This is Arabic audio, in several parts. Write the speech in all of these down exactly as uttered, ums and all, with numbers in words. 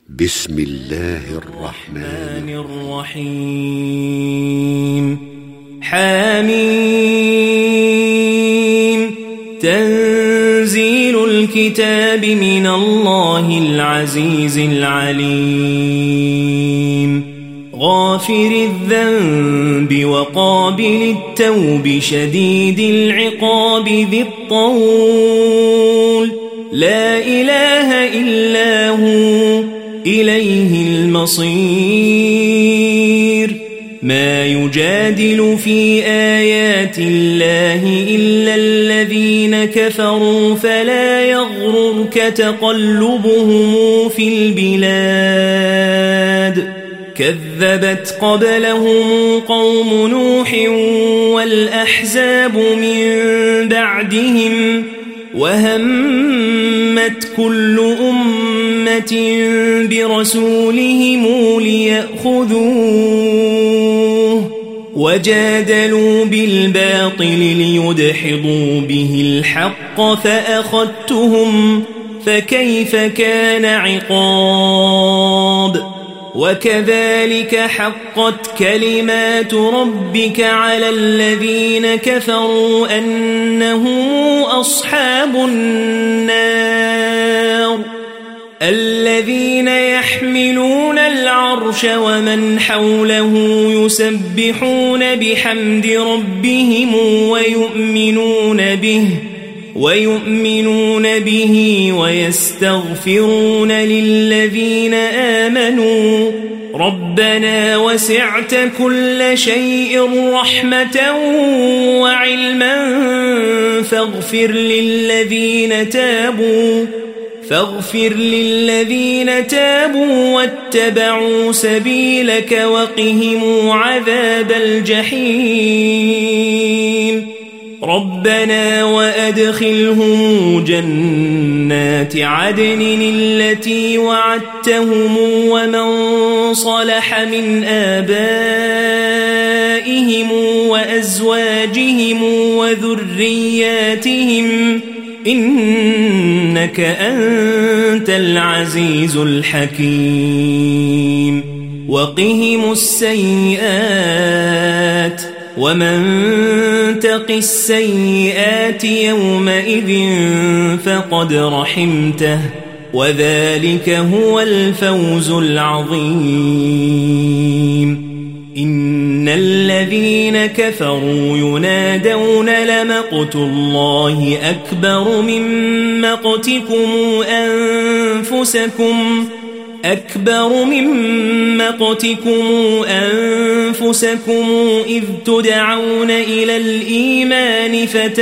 بسم الله الرحمن الرحيم حميم تنزيل الكتاب من الله العزيز العليم غافر الذنب وقابل التوب شديد العقاب ذي الطول لا إله إلا هو إليه المصير ما يجادل في آيات الله إلا الذين كفروا فلا يغررك تقلبهم في البلاد كذبت قبلهم قوم نوح والأحزاب من بعدهم وهمت كل أمة برسولهم ليأخذوه وجادلوا بالباطل ليدحضوا به الحق فأخذتهم فكيف كان عقاب وكذلك حقت كلمات ربك على الذين كفروا أنهم أصحاب النار الذين يحملون العرش ومن حوله يسبحون بحمد ربهم ويؤمنون به ويؤمنون به ويستغفرون للذين آمنوا ربنا وسعت كل شيء رحمة وعلما فاغفر للذين تابوا فاغفر للذين تابوا واتبعوا سبيلك وقهم عذاب الجحيم ربنا وأدخلهم جنات عدن التي وعدتهم ومن صلح من آبائهم وأزواجهم وذرياتهم إنك أنت العزيز الحكيم وقهم السيئات ومن تق السيئات يومئذ فقد رحمته وذلك هو الفوز العظيم إن الذين كفروا ينادون لمقت الله أكبر من مقتكم أنفسكم أكبر من مقتكم أنفسكم إذ تدعون إلى الإيمان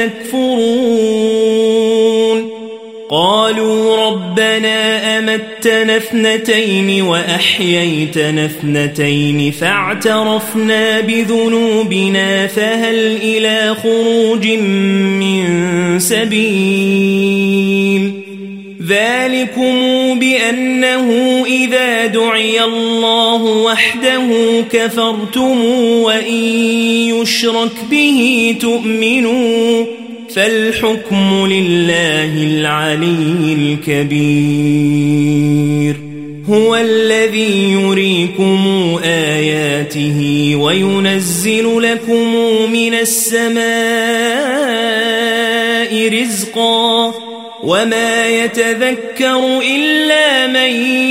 فتكفرون قالوا ربنا أمتنا اثنتين وأحييتنا اثنتين فاعترفنا بذنوبنا فهل إلى خروج من سبيل ذلكم بأنه إذا دعي الله وحده كفرتم وإن يشرك به تؤمنوا فالحكم لله العلي الكبير هو الذي يريكم آياته وينزل لكم من السماء رزقا وما يتذكر إلا من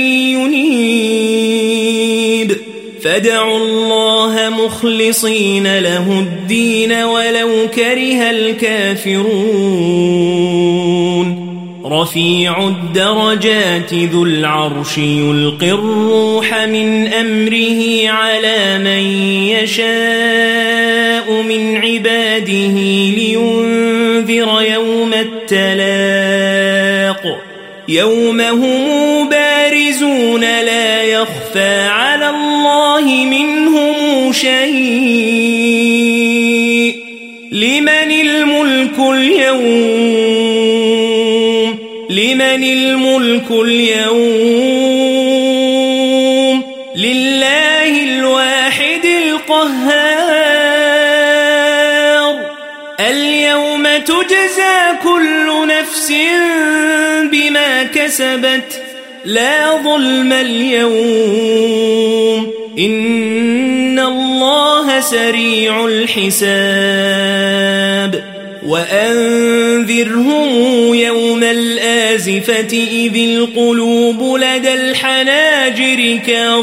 ينيب فادعوا الله مخلصين له الدين ولو كره الكافرون رفيع الدرجات ذو العرش يلقي الروح من أمره على من يشاء من عباده لينذر يوم التلاق يوم هم بارزون لا يخفى على الله منهم شيء لمن الملك اليوم لمن الملك اليوم لله الواحد القهار اليوم تجزى كل نفس بما كسبت لا ظلم اليوم إن الله سريع الحساب وأنذرهم يوم الآزفة إذ القلوب لدى الحناجر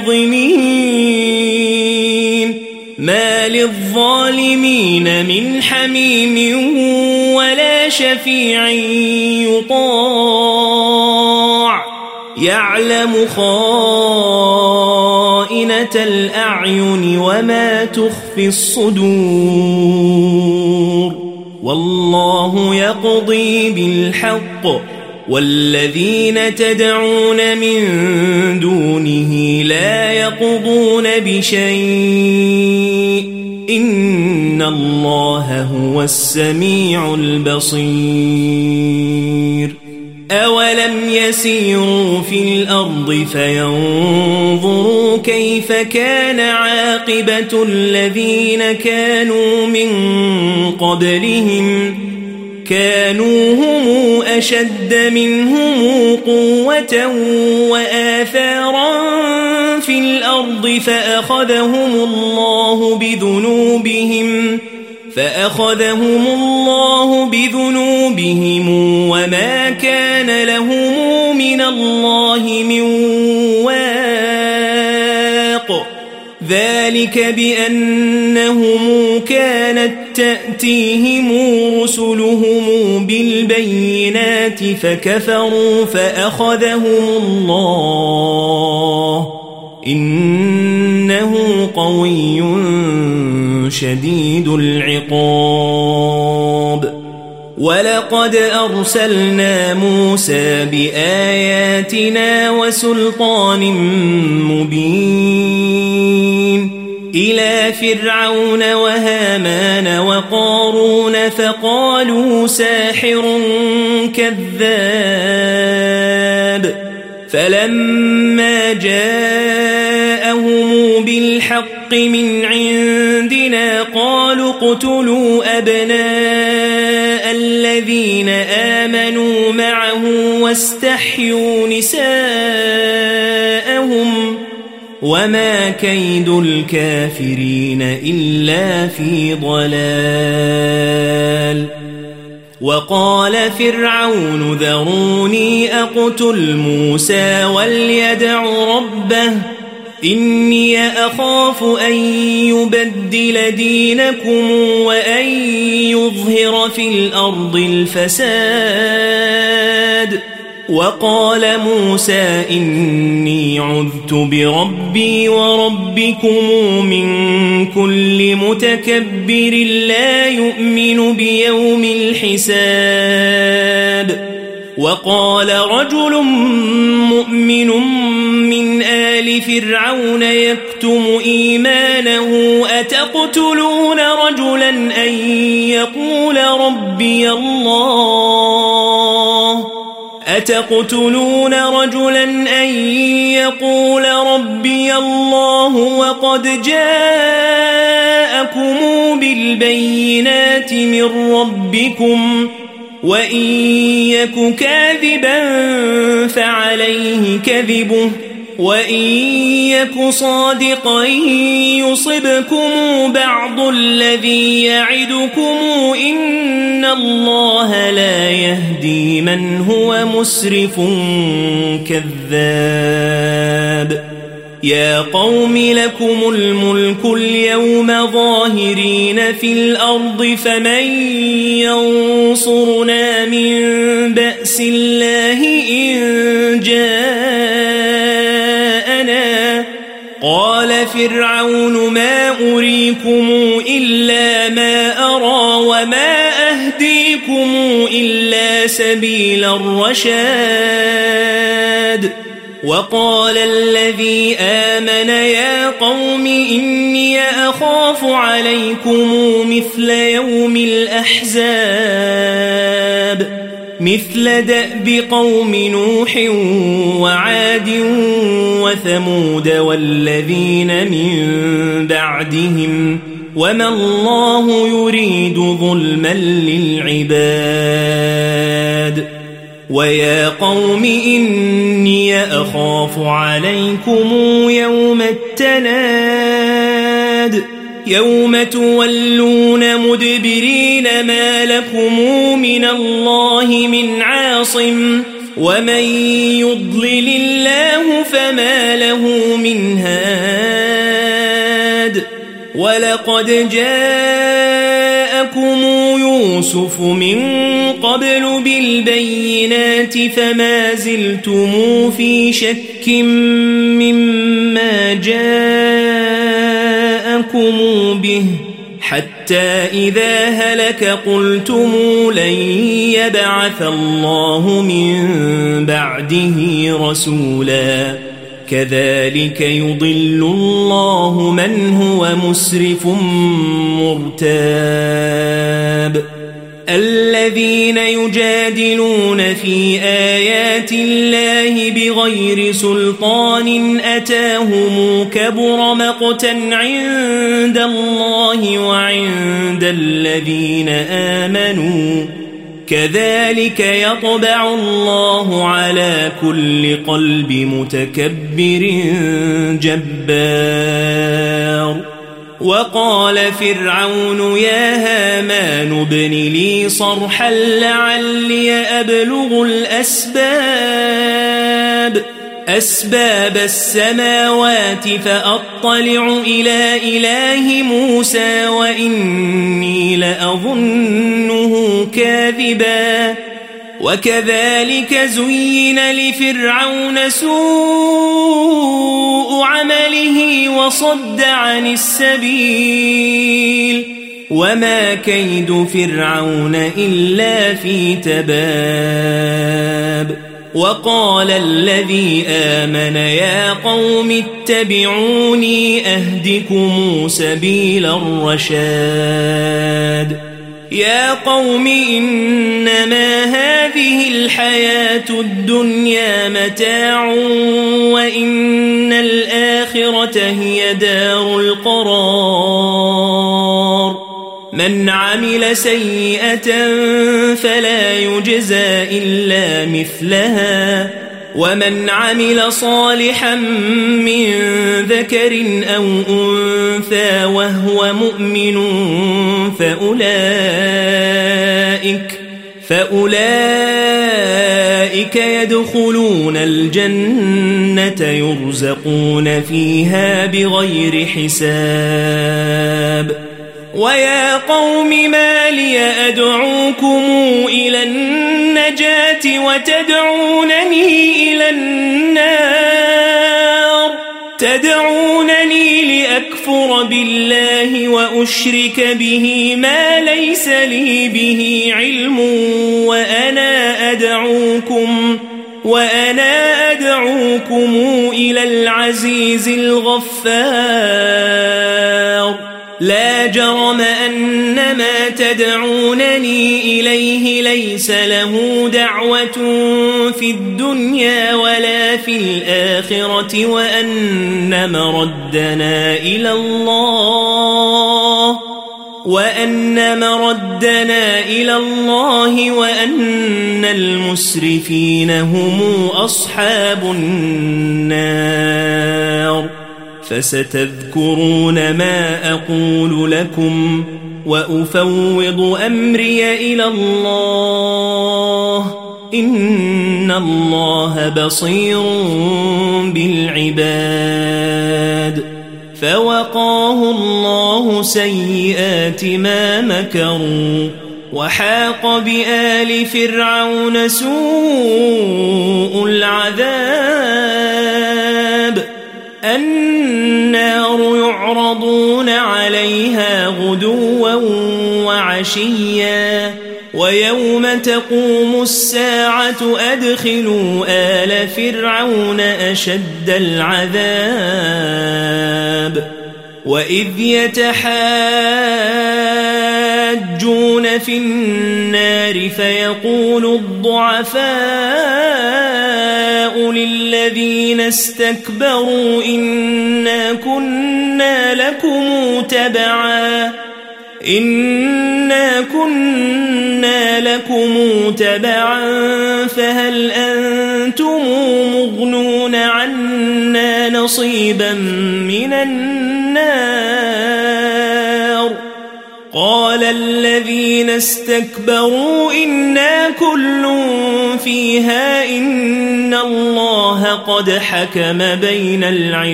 كاظمين ما للظالمين من حميم ولا شفيع يطاع يعلم خائنة الأعين وما تخفي الصدور والله يقضي بالحق والذين تدعون من دونه لا يقضون بشيء إن الله هو السميع البصير أولم يسيروا في الأرض فينظروا كيف كان عاقبة الذين كانوا من قبلهم كانوا هم أشد منهم قوة وآثارا في الأرض فأخذهم الله بذنوبهم فأخذهم الله بذنوبهم وما كان لهم من الله من واق ذلك بأنهم كانت تأتيهم رسلهم بالبينات فكفروا فأخذهم الله إنه قوي شديد العقاب ولقد أرسلنا موسى بآياتنا وسلطان مبين إلى فرعون وهامان وقارون فقالوا ساحر كذاب فلما جاءهم بالحق من عندنا قالوا اقتلوا أبناء الذين آمنوا معه واستحيوا نساءهم وما كيد الكافرين إلا في ضلال وقال فرعون ذروني أقتل موسى وليدع ربه إني أخاف أن يبدل دينكم وأن يظهر في الأرض الفساد وقال موسى إني عذت بربي وربكم من كل متكبر لا يؤمن بيوم الحساب وقال رجل مؤمن من آل فرعون يكتم إيمانه أتقتلون رجلا أن يقول ربي الله أتقتلون رجلا أن يقول ربي الله وقد جاءكم بالبينات من ربكم وإن يك كاذبا فعليه كذبه وإن يك صادقا يصبكم بعض الذي يعدكم إن الله لا يهدي من هو مسرف كذاب يا قوم لكم الملك اليوم ظاهرين في الأرض فمن ينصرنا من بأس الله إن جاءنا قال فرعون ما أريكم إلا ما أرى وما أهديكم إلا سبيل الرشاد وقال الذي آمن يا قوم إني أخاف عليكم مثل يوم الأحزاب مثل دأب قوم نوح وعاد وثمود والذين من بعدهم وما الله يريد ظلما للعباد ويا قوم إني أخاف عليكم يوم التناد يوم تولون مدبرين ما لكم من الله من عاصم ومن يضلل الله فما له من هاد ولقد جاءكم يوسف من قبل بالبينات فما زلتم في شك مما جاءكم به حتى إذا هلك قلتم لن يبعث الله من بعده رسولا كذلك يضل الله من هو مسرف مرتاب الذين يجادلون في آيات الله بغير سلطان أتاهم كبر مقتا عند الله وعند الذين آمنوا كذلك يطبع الله على كل قلب متكبر جبار وقال فرعون يا هامان ابن لي صرحا لعلي أبلغ الأسباب أسباب السماوات فأطلع إلى إله موسى وإني لأظنه كاذبا وكذلك زين لفرعون سوء عمله وصد عن السبيل وما كيد فرعون إلا في تباب وقال الذي آمن يا قوم اتبعوني أهدكم سبيل الرشاد يا قوم إنما هذه الحياة الدنيا متاع وإن الآخرة هي دار القرار من عمل سيئة فلا يجزى إلا مثلها ومن عمل صالحا من ذكر أو أنثى وهو مؤمن فأولئك فأولئك يدخلون الجنة يرزقون فيها بغير حساب ويا قوم ما لي أدعوكم إلى النجاة وتدعونني إلى النار تدعونني لأكفر بالله وأشرك به ما ليس لي به علم وأنا أدعوكم وأنا أدعوكم إلى العزيز الغفار لا جرم أن ما تدعونني إليه ليس له دعوة في الدنيا ولا في الآخرة وأن مردنا إلى الله وأن مردنا إلى الله وأن المسرفين هم أصحاب النار فستذكرون ما أقول لكم وأفوض أمري إلى الله إن الله بصير بالعباد فوقاه الله سيئات ما مكروا وحاق بآل فرعون سوء العذاب النار يعرضون عليها غدوا وعشيا ويوم تقوم الساعة أدخلوا آل فرعون أشد العذاب وإذ يتحاجون في النار فيقول الضعفاء للذين استكبروا إنا كنا لكم تبعا إنا كنا لكم تبعا فهل أنتم مغنون عنا نصيبا من النار قال الذين استكبروا إنا كل فيها إن الله قد حكم بين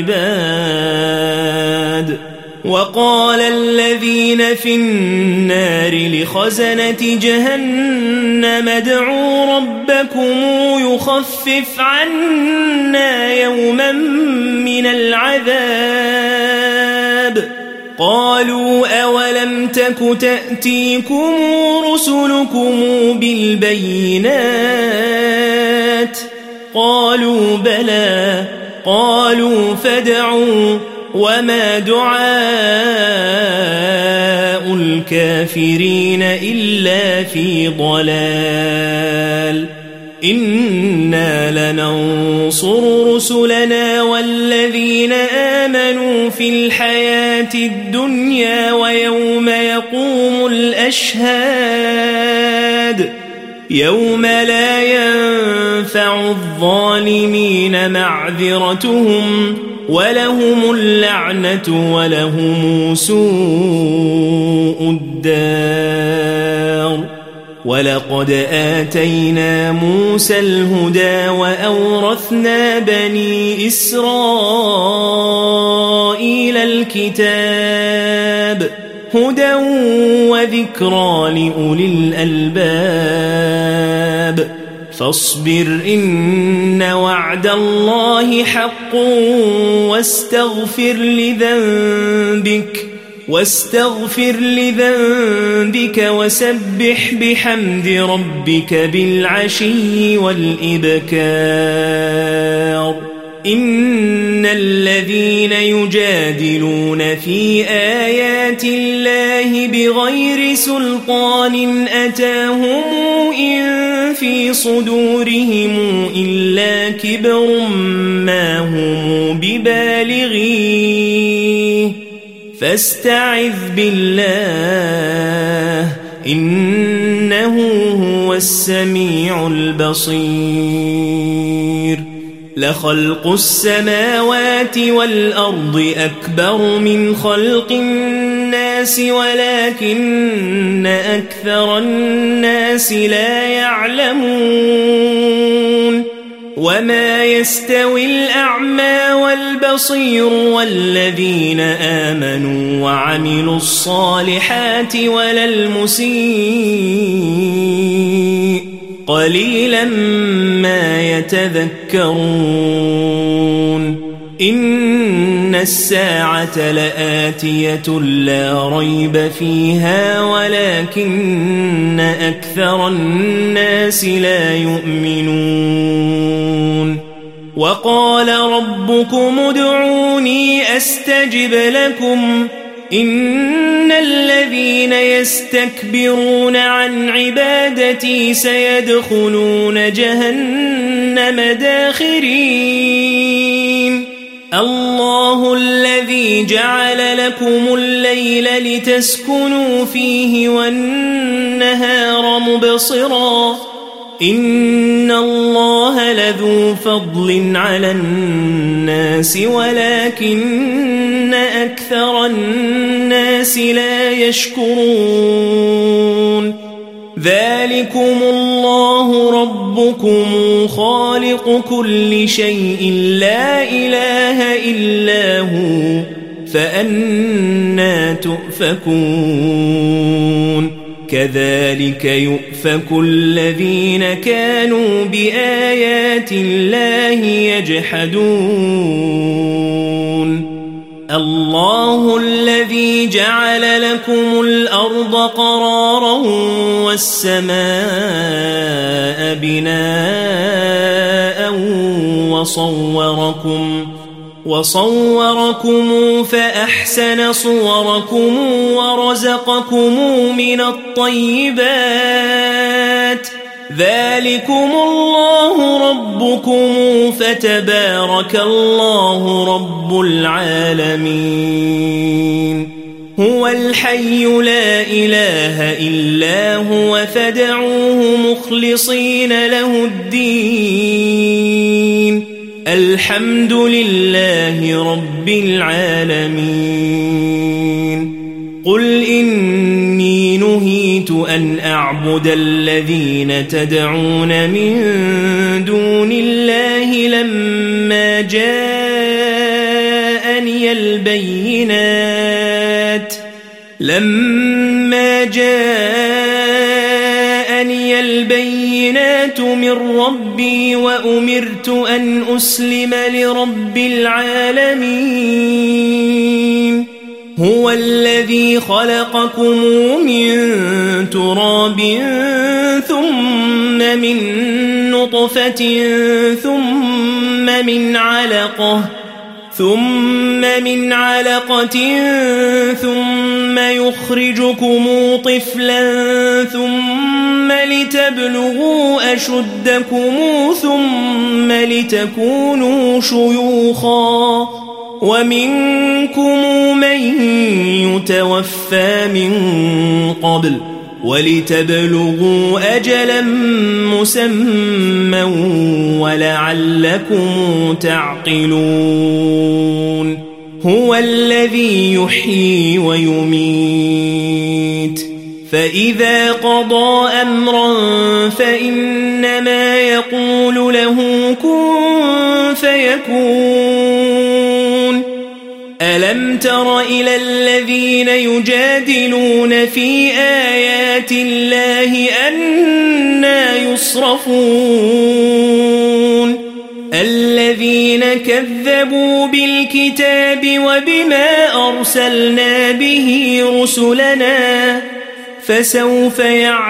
العباد وقال الذين في النار لخزنة جهنم ادعوا ربكم يخفف عنا يوما من العذاب قالوا أولم تك تأتيكم رسلكم بالبينات قالوا بلى قالوا فادعوا وما دعاء الكافرين إلا في ضلال إنا لننصر رسلنا والذين آمنوا في الحياة الدنيا ويوم يقوم الأشهاد يوم لا ينفع الظالمين معذرتهم ولهم اللعنة ولهم سوء الدار ولقد آتينا موسى الهدى وأورثنا بني إسرائيل الكتاب هدى وذكرى لأولي الألباب فاصبر إن وعد الله حق واستغفر لذنبك واستغفر لذنبك وسبح بحمد ربك بالعشي والإبكار إن الذين يجادلون في آيات الله بغير سلطان أتاهم إن في صدورهم إلا كبر ما هم ببالغيه فاستعذ بالله إنه هو السميع البصير لخلق السماوات والأرض أكبر من خلق الناس ولكن أكثر الناس لا يعلمون وما يستوي الأعمى والبصير والذين آمنوا وعملوا الصالحات ولا المسيء قليلا ما يتذكرون إن الساعة لآتية لا ريب فيها ولكن أكثر الناس لا يؤمنون وقال ربكم ادعوني أستجب لكم إن الذين يستكبرون عن عبادتي سيدخلون جهنم داخرين الله الذي جعل لكم الليل لتسكنوا فيه والنهار مبصرا إن الله لذو فضل على الناس ولكن أكثر الناس لا يشكرون ذلكم الله ربكم خالق كل شيء لا إله إلا هو فأنى تؤفكون كذلك يؤفك الذين كانوا بآيات الله يجحدون الله الذي جعل لكم الأرض قرارا والسماء بناء وصوركم وصوركم فأحسن صوركم ورزقكم من الطيبات ذلكم الله ربكم فتبارك الله رب العالمين هو الحي لا إله إلا هو فادعوه مخلصين له الدين الحمد لله رب العالمين قل إني نهيت أن أعبد الذين تدعون من دون الله لما جاءني البينات لما جاءني البينات من ربي وأمرت أن أسلم لرب العالمين هو الذي خلقكم من تراب ثم من نطفة ثم من علقة ثم من علقة ثم يخرجكم طفلا ثم لتبلغوا أشدكم ثم لتكونوا شيوخا ومنكم من يتوفى من قبل ولتبلغوا أجلا مسمى ولعلكم تعقلون هو الذي يحيي ويميت فإذا قضى أمرا فإنما يقول له كن فيكون ألم تر إلى الذين يجادلون في آيات الله أنى يصرفون الذين كذبوا بالكتاب وبما أرسلنا به رسلنا فسوف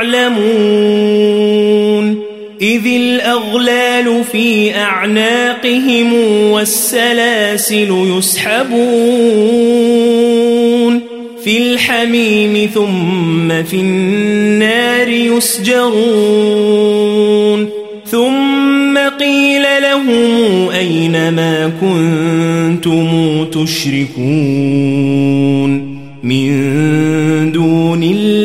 يعلمون إذ الأغلال في أعناقهم والسلاسل يسحبون في الحميم ثم في النار يسجرون ثم قيل لهم أين ما كنتم تشركون من دون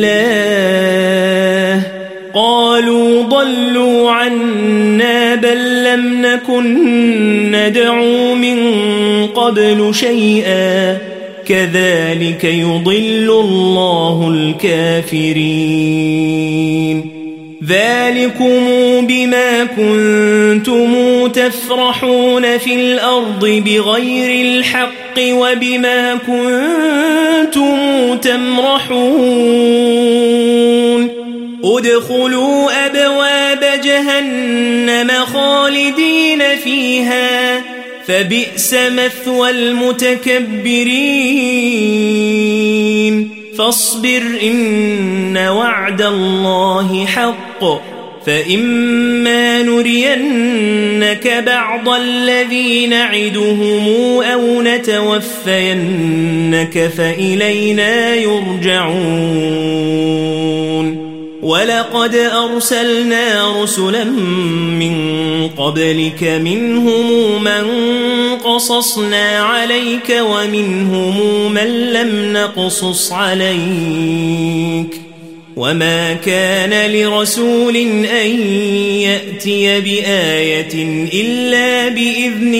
الله قالوا ضلوا عنا بل لم نكن ندعو من قبل شيئا كذلك يضل الله الكافرين ذلكم بما كنتم تفرحون في الأرض بغير الحق وبما كنتم تمرحون ادخلوا أبواب جهنم خالدين فيها فبئس مثوى المتكبرين فاصبر إن وعد الله حق فإما نرينك بعض الذي نعدهم أو نتوفينك فإلينا يرجعون ولقد أرسلنا رسلا من قبلك منهم من قصصنا عليك ومنهم من لم نقصص عليك وما كان لرسول أن يأتي بآية إلا بإذن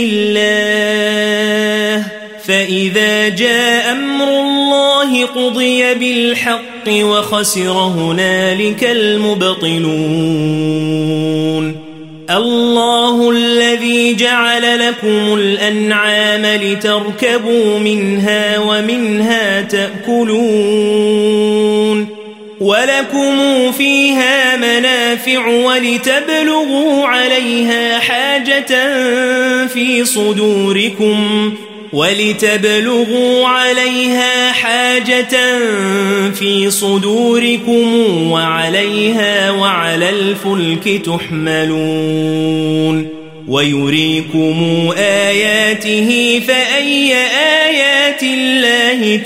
الله فإذا جاء أمر الله قضي بالحق وخسر هنالك المبطلون الله الذي جعل لكم الأنعام لتركبوا منها ومنها تأكلون ولكم فيها منافع ولتبلغوا عليها حاجة في صدوركم ولتبلغوا عليها حاجة في صدوركم وعليها وعلى الفلك تحملون ويريكم آياته فأي آيات الله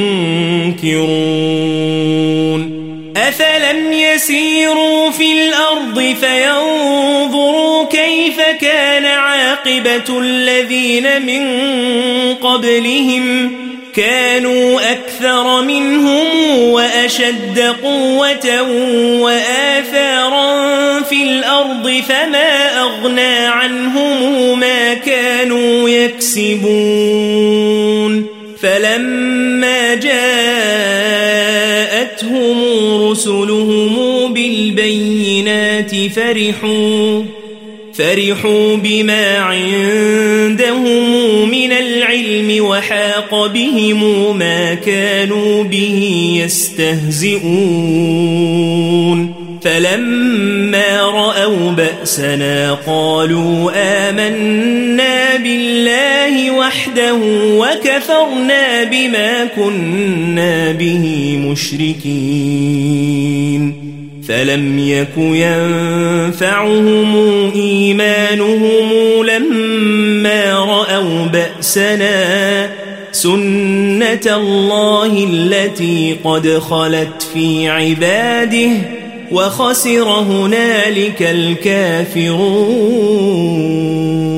تنكرون أفلم يسيروا في الأرض فينظروا كيف كان عاقبة الذين من قبلهم كانوا أكثر منهم وأشد قوة وآثارا في الأرض فما أغنى عنهم ما كانوا يكسبون فلما جاءتهم رسلهم بالبينات فرحوا فرحوا بما عندهم من العلم وحاق بهم ما كانوا به يستهزئون فلما رأوا بأسنا قالوا آمنا بالله وحده وكفرنا بما كنا به مشركين فلم يك ينفعهم إيمانهم لما رأوا بأسنا سنة الله التي قد خلت في عباده وخسر هنالك الكافرون